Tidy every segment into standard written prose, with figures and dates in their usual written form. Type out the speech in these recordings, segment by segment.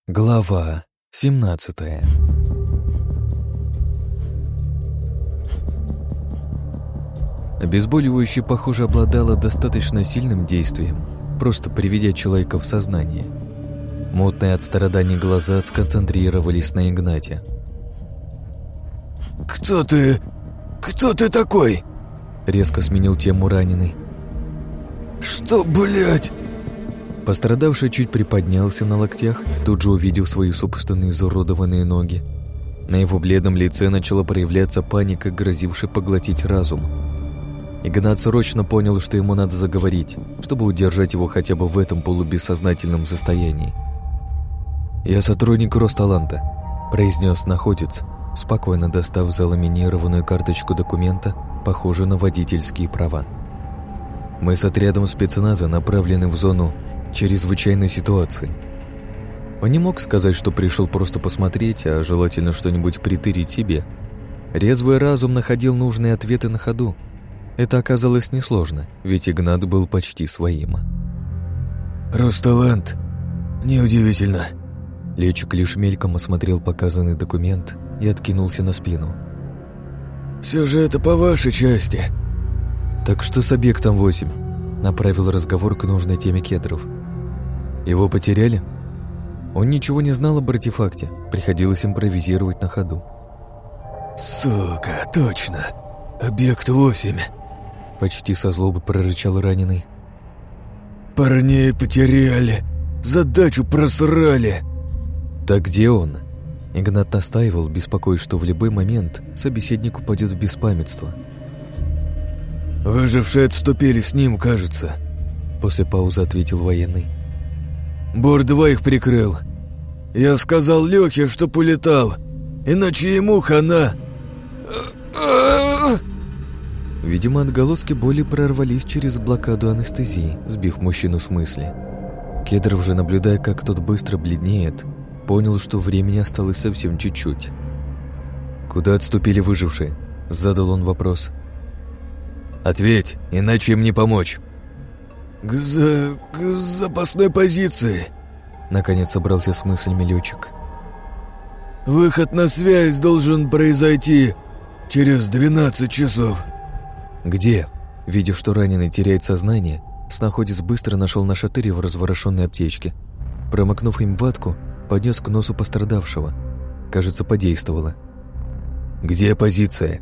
Глава 17. Обезболивающее, похоже, обладало достаточно сильным действием, просто приведя человека в сознание. Мутные от страданий глаза сконцентрировались на Игнате. «Кто ты? Кто ты такой?» Резко сменил тему раненый. «Что, блядь?» Пострадавший чуть приподнялся на локтях, тут же увидел свои собственные изуродованные ноги. На его бледном лице начала проявляться паника, грозившая поглотить разум. Игнат срочно понял, что ему надо заговорить, чтобы удержать его хотя бы в этом полубессознательном состоянии. «Я сотрудник Росталанта», – произнес находец, спокойно достав заламинированную карточку документа, похожую на водительские права. «Мы с отрядом спецназа направлены в зону чрезвычайной ситуации». Он не мог сказать, что пришел просто посмотреть, а желательно что-нибудь притырить себе. Резвый разум находил нужные ответы на ходу. Это оказалось несложно, ведь Игнат был почти своим. «Росталант? Неудивительно». Летчик лишь мельком осмотрел показанный документ и откинулся на спину. «Все же это по вашей части». «Так что с объектом 8?» Направил разговор к нужной теме Кедров. «Его потеряли?» Он ничего не знал об артефакте, приходилось импровизировать на ходу. «Сука, точно! Объект 8!» Почти со злобы прорычал раненый. «Парней потеряли! Задачу просрали!» «Так где он?» Игнат настаивал, беспокоясь, что в любой момент собеседник упадет в беспамятство. «Выжившие отступили с ним, кажется», — после паузы ответил военный. «Бор-2 их прикрыл. Я сказал Лёхе, чтоб улетал, иначе ему хана». Видимо, отголоски боли прорвались через блокаду анестезии, сбив мужчину с мысли. Кедров же, наблюдая, как тот быстро бледнеет, понял, что времени осталось совсем чуть-чуть. «Куда отступили выжившие?» — задал он вопрос. «Ответь, иначе им не помочь». К запасной позиции», — наконец собрался с мыслями летчик. «Выход на связь должен произойти через 12 часов». «Где?» Видя, что раненый теряет сознание, снаходец быстро нашел нашатырь в разворошенной аптечке. Промокнув им ватку, поднес к носу пострадавшего. Кажется, подействовало. «Где позиция?»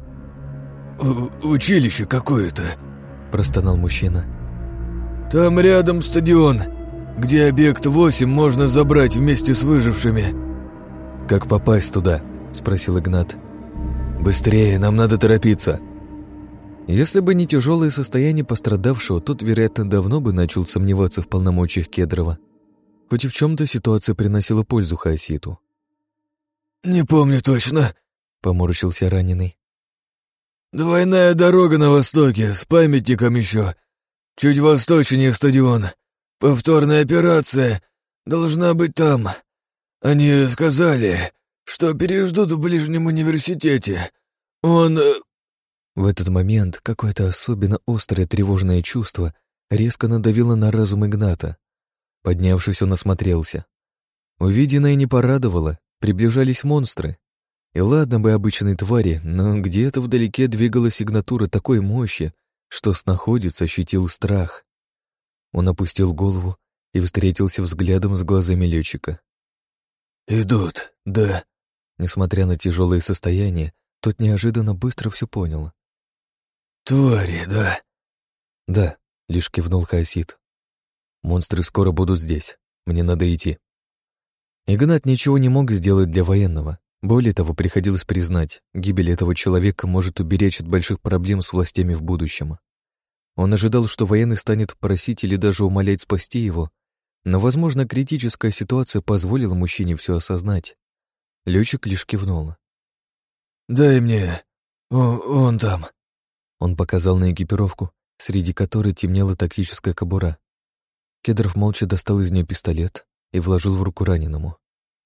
«Училище какое-то», — простонал мужчина. «Там рядом стадион, где объект 8 можно забрать вместе с выжившими». «Как попасть туда?» — спросил Игнат. «Быстрее, нам надо торопиться». Если бы не тяжелое состояние пострадавшего, тот, вероятно, давно бы начал сомневаться в полномочиях Кедрова. Хоть и в чем-то ситуация приносила пользу Хаоситу. «Не помню точно», — поморщился раненый. «Двойная дорога на востоке, с памятником еще. Чуть восточнее стадион. Повторная операция должна быть там. Они сказали, что переждут в ближнем университете. Он...» В этот момент какое-то особенно острое тревожное чувство резко надавило на разум Игната. Поднявшись, он осмотрелся. Увиденное не порадовало, приближались монстры. И ладно бы обычные твари, но где-то вдалеке двигалась сигнатура такой мощи, что снаходец ощутил страх. Он опустил голову и встретился взглядом с глазами летчика. «Идут, да». Несмотря на тяжелое состояние, тот неожиданно быстро все понял. «Твари, да?» «Да», — лишь кивнул Хаосит. «Монстры скоро будут здесь. Мне надо идти». Игнат ничего не мог сделать для военного. Более того, приходилось признать, гибель этого человека может уберечь от больших проблем с властями в будущем. Он ожидал, что военный станет просить или даже умолять спасти его, но, возможно, критическая ситуация позволила мужчине все осознать. Летчик лишь кивнул. «Дай мне. Он там». Он показал на экипировку, среди которой темнела тактическая кобура. Кедров молча достал из нее пистолет и вложил в руку раненому.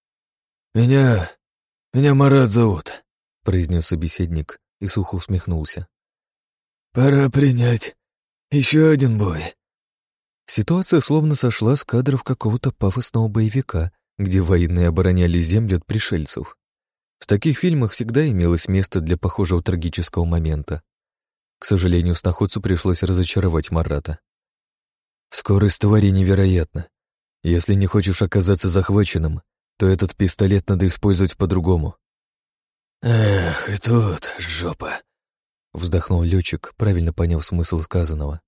«Меня Марат зовут», — произнес собеседник и сухо усмехнулся. «Пора принять еще один бой». Ситуация словно сошла с кадров какого-то пафосного боевика, где военные обороняли землю от пришельцев. В таких фильмах всегда имелось место для похожего трагического момента. К сожалению, сноходцу пришлось разочаровать Марата. «Скорость твари невероятна. Если не хочешь оказаться захваченным, то этот пистолет надо использовать по-другому». «Эх, и тут жопа», — вздохнул летчик, правильно поняв смысл сказанного.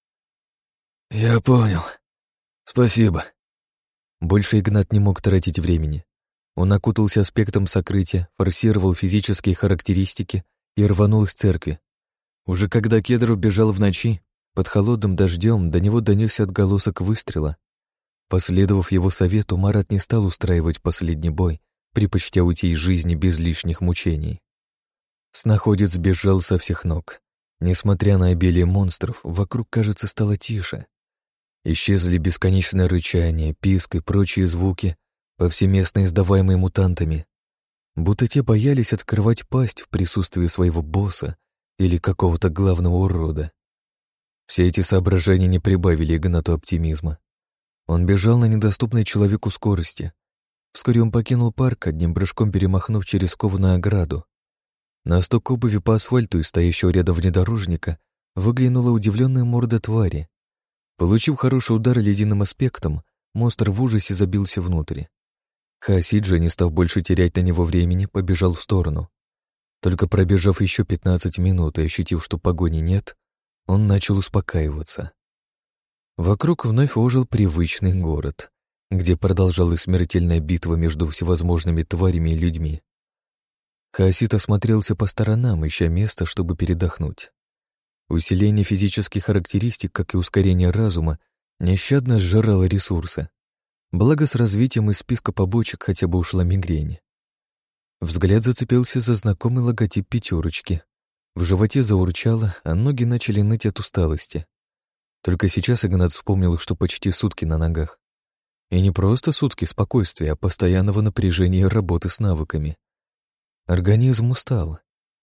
«Я понял. Спасибо». Больше Игнат не мог тратить времени. Он окутался аспектом сокрытия, форсировал физические характеристики и рванул из церкви. Уже когда Кедров бежал в ночи, под холодным дождем до него донесся отголосок выстрела. Последовав его совету, Марат не стал устраивать последний бой, предпочтя уйти из жизни без лишних мучений. Сноходец бежал со всех ног. Несмотря на обилие монстров, вокруг, кажется, стало тише. Исчезли бесконечное рычание, писк и прочие звуки, повсеместно издаваемые мутантами. Будто те боялись открывать пасть в присутствии своего босса или какого-то главного урода. Все эти соображения не прибавили Игнату оптимизма. Он бежал на недоступной человеку скорости. Вскоре он покинул парк, одним прыжком перемахнув через кованую ограду. На стук обуви по асфальту и стоящего рядом внедорожника выглянула удивленная морда твари. Получив хороший удар ледяным аспектом, монстр в ужасе забился внутрь. Хаосиджи, не став больше терять на него времени, побежал в сторону. Только пробежав еще 15 минут и ощутив, что погони нет, он начал успокаиваться. Вокруг вновь ожил привычный город, где продолжалась смертельная битва между всевозможными тварями и людьми. Хаосит осмотрелся по сторонам, ища место, чтобы передохнуть. Усиление физических характеристик, как и ускорение разума, нещадно сжирало ресурсы. Благо с развитием из списка побочек хотя бы ушла мигрень. Взгляд зацепился за знакомый логотип пятерочки. В животе заурчало, а ноги начали ныть от усталости. Только сейчас Игнат вспомнил, что почти сутки на ногах. И не просто сутки спокойствия, а постоянного напряжения и работы с навыками. Организм устал.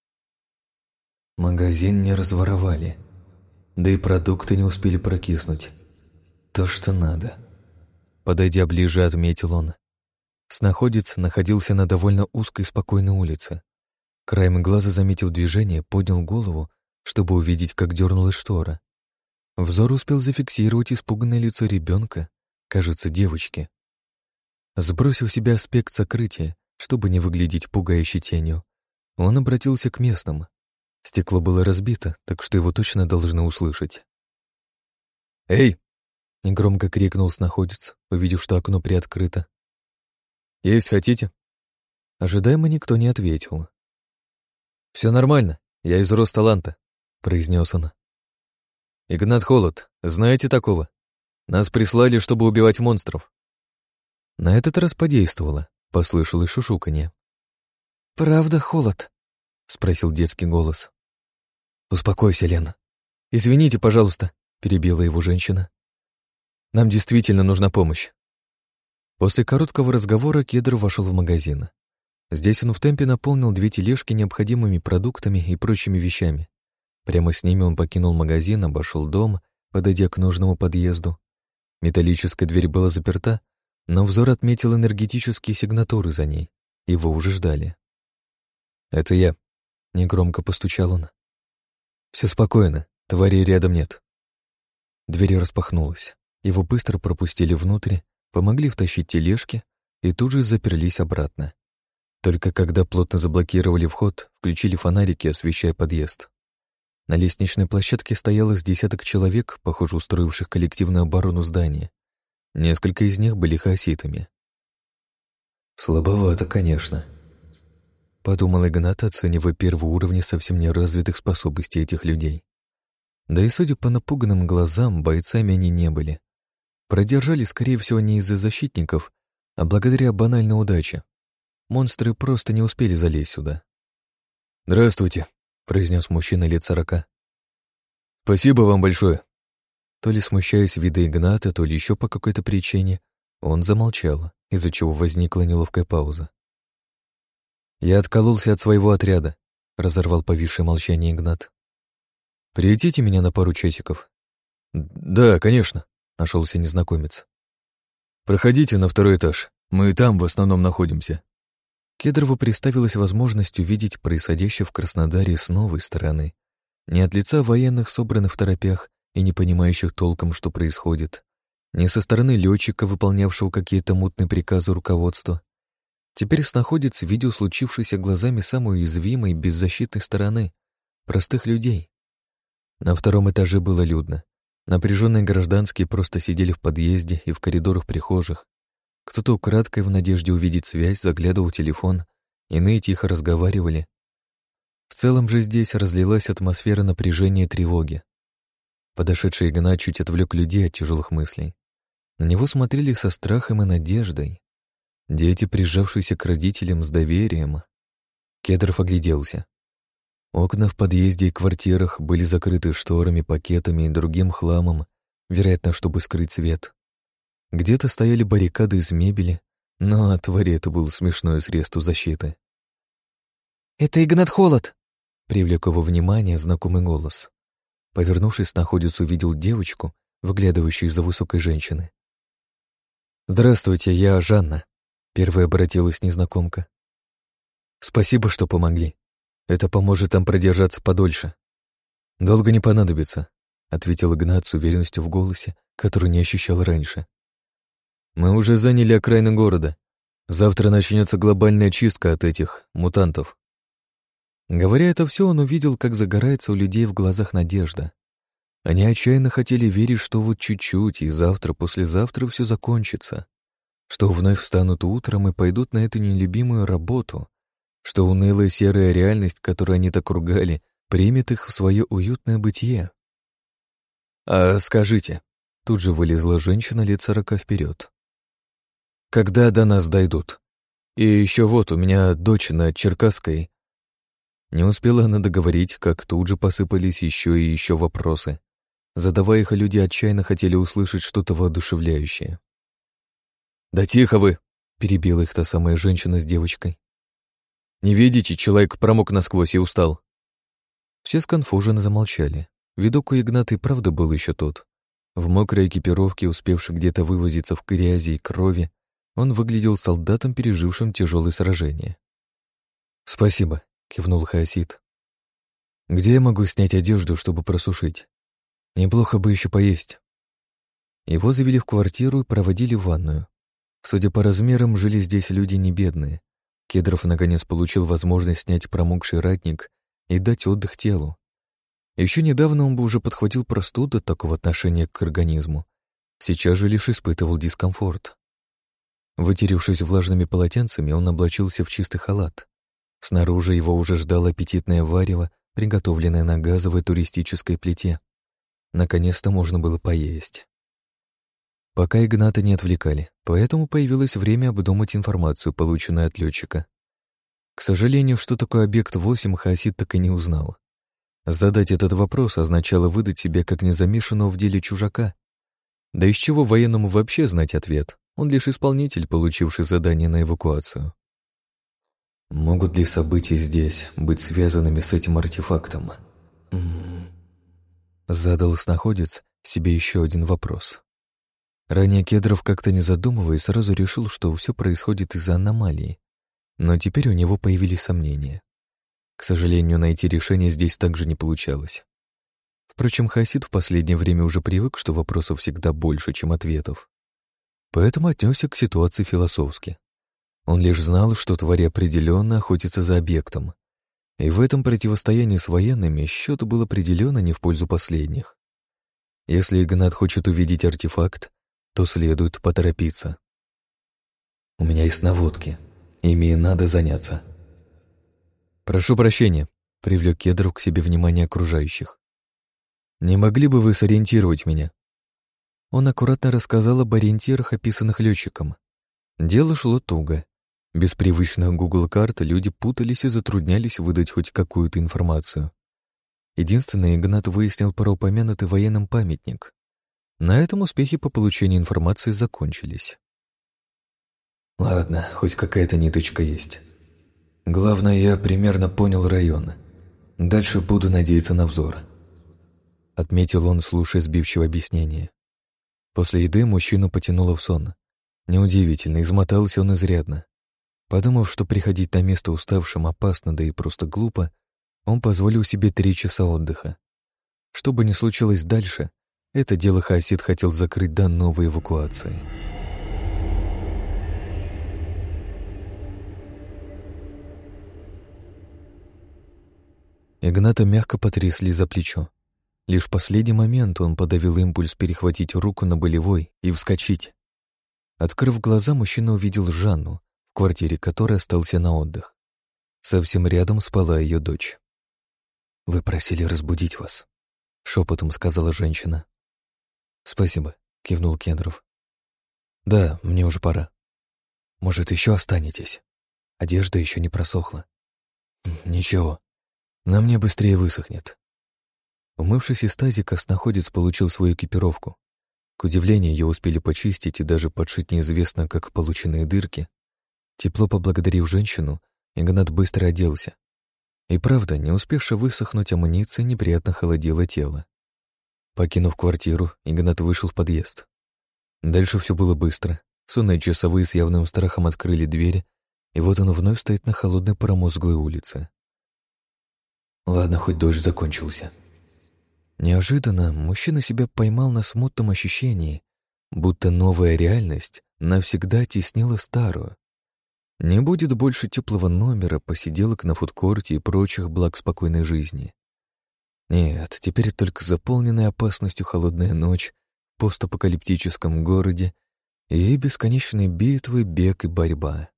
Магазин не разворовали, да и продукты не успели прокиснуть. То, что надо. Подойдя ближе, отметил он. Сноходец находился на довольно узкой спокойной улице. Краем глаза, заметив движение, поднял голову, чтобы увидеть, как дернулась штора. Взор успел зафиксировать испуганное лицо ребенка, кажется, девочки. Сбросив в себя аспект сокрытия, чтобы не выглядеть пугающей тенью, он обратился к местным. Стекло было разбито, так что его точно должны услышать. «Эй!» — негромко крикнул сноходец, увидев, что окно приоткрыто. «Есть хотите?» Ожидаемо никто не ответил. «Все нормально, я из Росталанта», — произнес он. «Игнат Холод, знаете такого? Нас прислали, чтобы убивать монстров». На этот раз подействовало, послышалось шушуканье. «Правда, Холод?» — спросил детский голос. «Успокойся, Лена. Извините, пожалуйста», — перебила его женщина. «Нам действительно нужна помощь». После короткого разговора Кедров вошел в магазин. Здесь он в темпе наполнил 2 тележки необходимыми продуктами и прочими вещами. Прямо с ними он покинул магазин, обошел дом, подойдя к нужному подъезду. Металлическая дверь была заперта, но взор отметил энергетические сигнатуры за ней. Его уже ждали. «Это я», — негромко постучал он. «Все спокойно, тварей рядом нет». Дверь распахнулась. Его быстро пропустили внутрь, помогли втащить тележки и тут же заперлись обратно. Только когда плотно заблокировали вход, включили фонарики, освещая подъезд. На лестничной площадке стояло с десяток человек, похоже, устроивших коллективную оборону здания. Несколько из них были хаоситами. «Слабовато, конечно», — подумал Игнат, оценивая первые уровни совсем неразвитых способностей этих людей. Да и, судя по напуганным глазам, бойцами они не были. Продержали, скорее всего, не из-за защитников, а благодаря банальной удаче. Монстры просто не успели залезть сюда. «Здравствуйте», — произнес мужчина лет 40. «Спасибо вам большое». То ли смущаясь вида Игната, то ли еще по какой-то причине, он замолчал, из-за чего возникла неловкая пауза. «Я откололся от своего отряда», — разорвал повисшее молчание Игнат. «Приютите меня на пару часиков?» «Да, конечно», — нашелся незнакомец. «Проходите на 2-й этаж, Мы там в основном находимся». Кедрову представилась возможность увидеть происходящее в Краснодаре с новой стороны. Не от лица военных, собранных в торопях и не понимающих толком, что происходит. Не со стороны летчика, выполнявшего какие-то мутные приказы руководства. Теперь снаходец видел случившееся глазами самой уязвимой, беззащитной стороны — простых людей. На втором этаже было людно. Напряженные гражданские просто сидели в подъезде и в коридорах прихожих. Кто-то украдкой в надежде увидеть связь заглядывал в телефон, иные тихо разговаривали. В целом же здесь разлилась атмосфера напряжения и тревоги. Подошедший Игнат чуть отвлек людей от тяжелых мыслей. На него смотрели со страхом и надеждой. Дети, прижавшиеся к родителям с доверием. Кедров огляделся. Окна в подъезде и квартирах были закрыты шторами, пакетами и другим хламом, вероятно, чтобы скрыть свет. Где-то стояли баррикады из мебели, но от твари это было смешное средство защиты. «Это Игнат Холод!» — привлек его внимание знакомый голос. Повернувшись, находец увидел девочку, выглядывающую из-за высокой женщины. «Здравствуйте, я Жанна», — первая обратилась незнакомка. «Спасибо, что помогли. Это поможет нам продержаться подольше». «Долго не понадобится», — ответил Игнат с уверенностью в голосе, которую не ощущал раньше. «Мы уже заняли окраины города. Завтра начнется глобальная чистка от этих мутантов». Говоря это все, он увидел, как загорается у людей в глазах надежда. Они отчаянно хотели верить, что вот чуть-чуть, и завтра, послезавтра все закончится, что вновь встанут утром и пойдут на эту нелюбимую работу, что унылая серая реальность, которую они так ругали, примет их в свое уютное бытие. «А скажите», — тут же вылезла женщина лет 40 вперед, «когда до нас дойдут? И еще вот, у меня дочь на Черкасской». Не успела она договорить, как тут же посыпались еще и еще вопросы. Задавая их, люди отчаянно хотели услышать что-то воодушевляющее. «Да тихо вы!» — перебила их та самая женщина с девочкой. «Не видите, человек промок насквозь и устал». Все сконфуженно замолчали. Видок у Игната и правда был еще тот. В мокрой экипировке, успевший где-то вывозиться в грязи и крови, он выглядел солдатом, пережившим тяжелое сражение. «Спасибо», — кивнул Хаосид. «Где я могу снять одежду, чтобы просушить? Неплохо бы еще поесть». Его завели в квартиру и проводили в ванную. Судя по размерам, жили здесь люди не бедные. Кедров наконец получил возможность снять промокший ратник и дать отдых телу. Еще недавно он бы уже подхватил простуду от такого отношения к организму. Сейчас же лишь испытывал дискомфорт. Вытеревшись влажными полотенцами, он облачился в чистый халат. Снаружи его уже ждало аппетитное варево, приготовленное на газовой туристической плите. Наконец-то можно было поесть. Пока Игната не отвлекали, поэтому появилось время обдумать информацию, полученную от летчика. К сожалению, что такое объект 8, Хаосид так и не узнал. Задать этот вопрос означало выдать себя как незамешанного в деле чужака. Да из чего военному вообще знать ответ? Он лишь исполнитель, получивший задание на эвакуацию. Могут ли события здесь быть связанными с этим артефактом? Задал снаходец себе еще один вопрос. Ранее Кедров, как-то не задумываясь, сразу решил, что все происходит из-за аномалии. Но теперь у него появились сомнения. К сожалению, найти решение здесь также не получалось. Впрочем, Хаосид в последнее время уже привык, что вопросов всегда больше, чем ответов. Поэтому отнесся к ситуации философски. Он лишь знал, что тварь определенно охотится за объектом. И в этом противостоянии с военными счет был определенно не в пользу последних. Если Игнат хочет увидеть артефакт, то следует поторопиться. «У меня есть наводки. Ими надо заняться». «Прошу прощения», — привлек Кедров к себе внимание окружающих. «Не могли бы вы сориентировать меня?» Он аккуратно рассказал об ориентирах, описанных летчиком. Дело шло туго. Без привычных Google-карт люди путались и затруднялись выдать хоть какую-то информацию. Единственное, Игнат выяснил про упомянутый военным памятник. На этом успехи по получению информации закончились. «Ладно, хоть какая-то ниточка есть. Главное, я примерно понял район. Дальше буду надеяться на взор», — отметил он, слушая сбивчивое объяснение. После еды мужчину потянуло в сон. Неудивительно, измотался он изрядно. Подумав, что приходить на место уставшим опасно, да и просто глупо, он позволил себе 3 часа отдыха. Что бы ни случилось дальше, это дело Хаосид хотел закрыть до новой эвакуации. Игната мягко потрясли за плечо. Лишь в последний момент он подавил импульс перехватить руку на болевой и вскочить. Открыв глаза, мужчина увидел Жанну, в квартире которой остался на отдых. Совсем рядом спала ее дочь. «Вы просили разбудить вас», — шепотом сказала женщина. «Спасибо», — кивнул Кендров. «Да, мне уже пора. Может, еще останетесь? Одежда еще не просохла». «Ничего, на мне быстрее высохнет». Умывшись из тазика, снаходец получил свою экипировку. К удивлению, ее успели почистить и даже подшить неизвестно как полученные дырки. Тепло поблагодарив женщину, Игнат быстро оделся. И правда, не успевши высохнуть, амуниция неприятно холодила тело. Покинув квартиру, Игнат вышел в подъезд. Дальше все было быстро. Сонные часовые с явным страхом открыли двери, и вот он вновь стоит на холодной промозглой улице. Ладно, хоть дождь закончился. Неожиданно мужчина себя поймал на смутном ощущении, будто новая реальность навсегда теснила старую. Не будет больше теплого номера, посиделок на фудкорте и прочих благ спокойной жизни. Нет, теперь только заполненная опасностью холодная ночь в постапокалиптическом городе и бесконечные битвы, бег и борьба.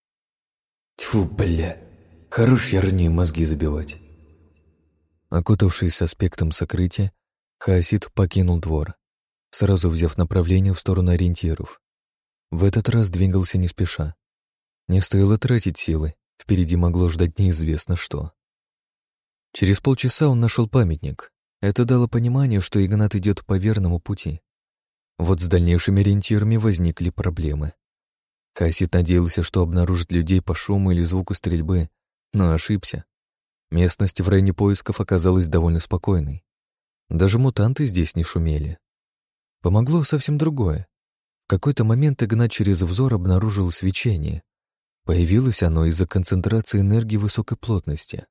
Тьфу, бля, хорош ярнее мозги забивать. Окутавшись аспектом сокрытия, Хаосид покинул двор, сразу взяв направление в сторону ориентиров. В этот раз двигался не спеша. Не стоило тратить силы, впереди могло ждать неизвестно что. Через полчаса он нашел памятник. Это дало понимание, что Игнат идет по верному пути. Вот с дальнейшими ориентирами возникли проблемы. Хаосид надеялся, что обнаружит людей по шуму или звуку стрельбы, но ошибся. Местность в районе поисков оказалась довольно спокойной. Даже мутанты здесь не шумели. Помогло совсем другое. В какой-то момент Игнат через взор обнаружил свечение. Появилось оно из-за концентрации энергии высокой плотности.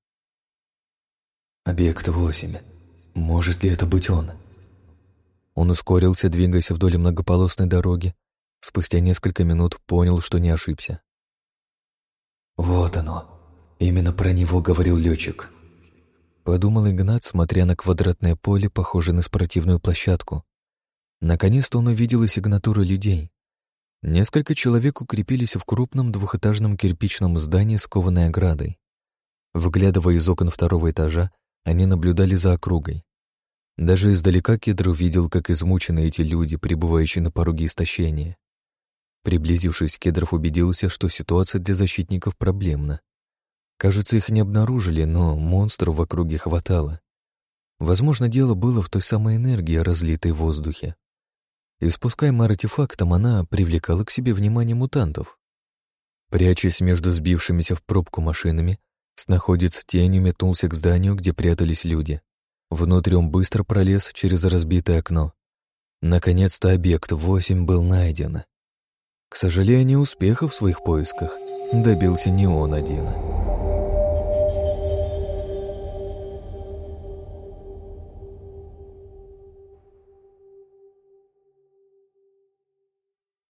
«Объект 8. Может ли это быть он?» Он ускорился, двигаясь вдоль многополосной дороги. Спустя несколько минут понял, что не ошибся. «Вот оно. Именно про него говорил летчик», — подумал Игнат, смотря на квадратное поле, похожее на спортивную площадку. Наконец-то он увидел и сигнатуры людей. Несколько человек укрепились в крупном двухэтажном кирпичном здании с кованой оградой. Выглядывая из окон 2-го этажа, они наблюдали за округой. Даже издалека Кедров видел, как измучены эти люди, пребывающие на пороге истощения. Приблизившись, Кедров убедился, что ситуация для защитников проблемна. Кажется, их не обнаружили, но монстров в округе хватало. Возможно, дело было в той самой энергии, разлитой в воздухе. Испускаемая артефактом, она привлекала к себе внимание мутантов. Прячась между сбившимися в пробку машинами, снаходец тенью метнулся к зданию, где прятались люди. Внутрь он быстро пролез через разбитое окно. Наконец-то объект 8 был найден. К сожалению, успеха в своих поисках добился не он один.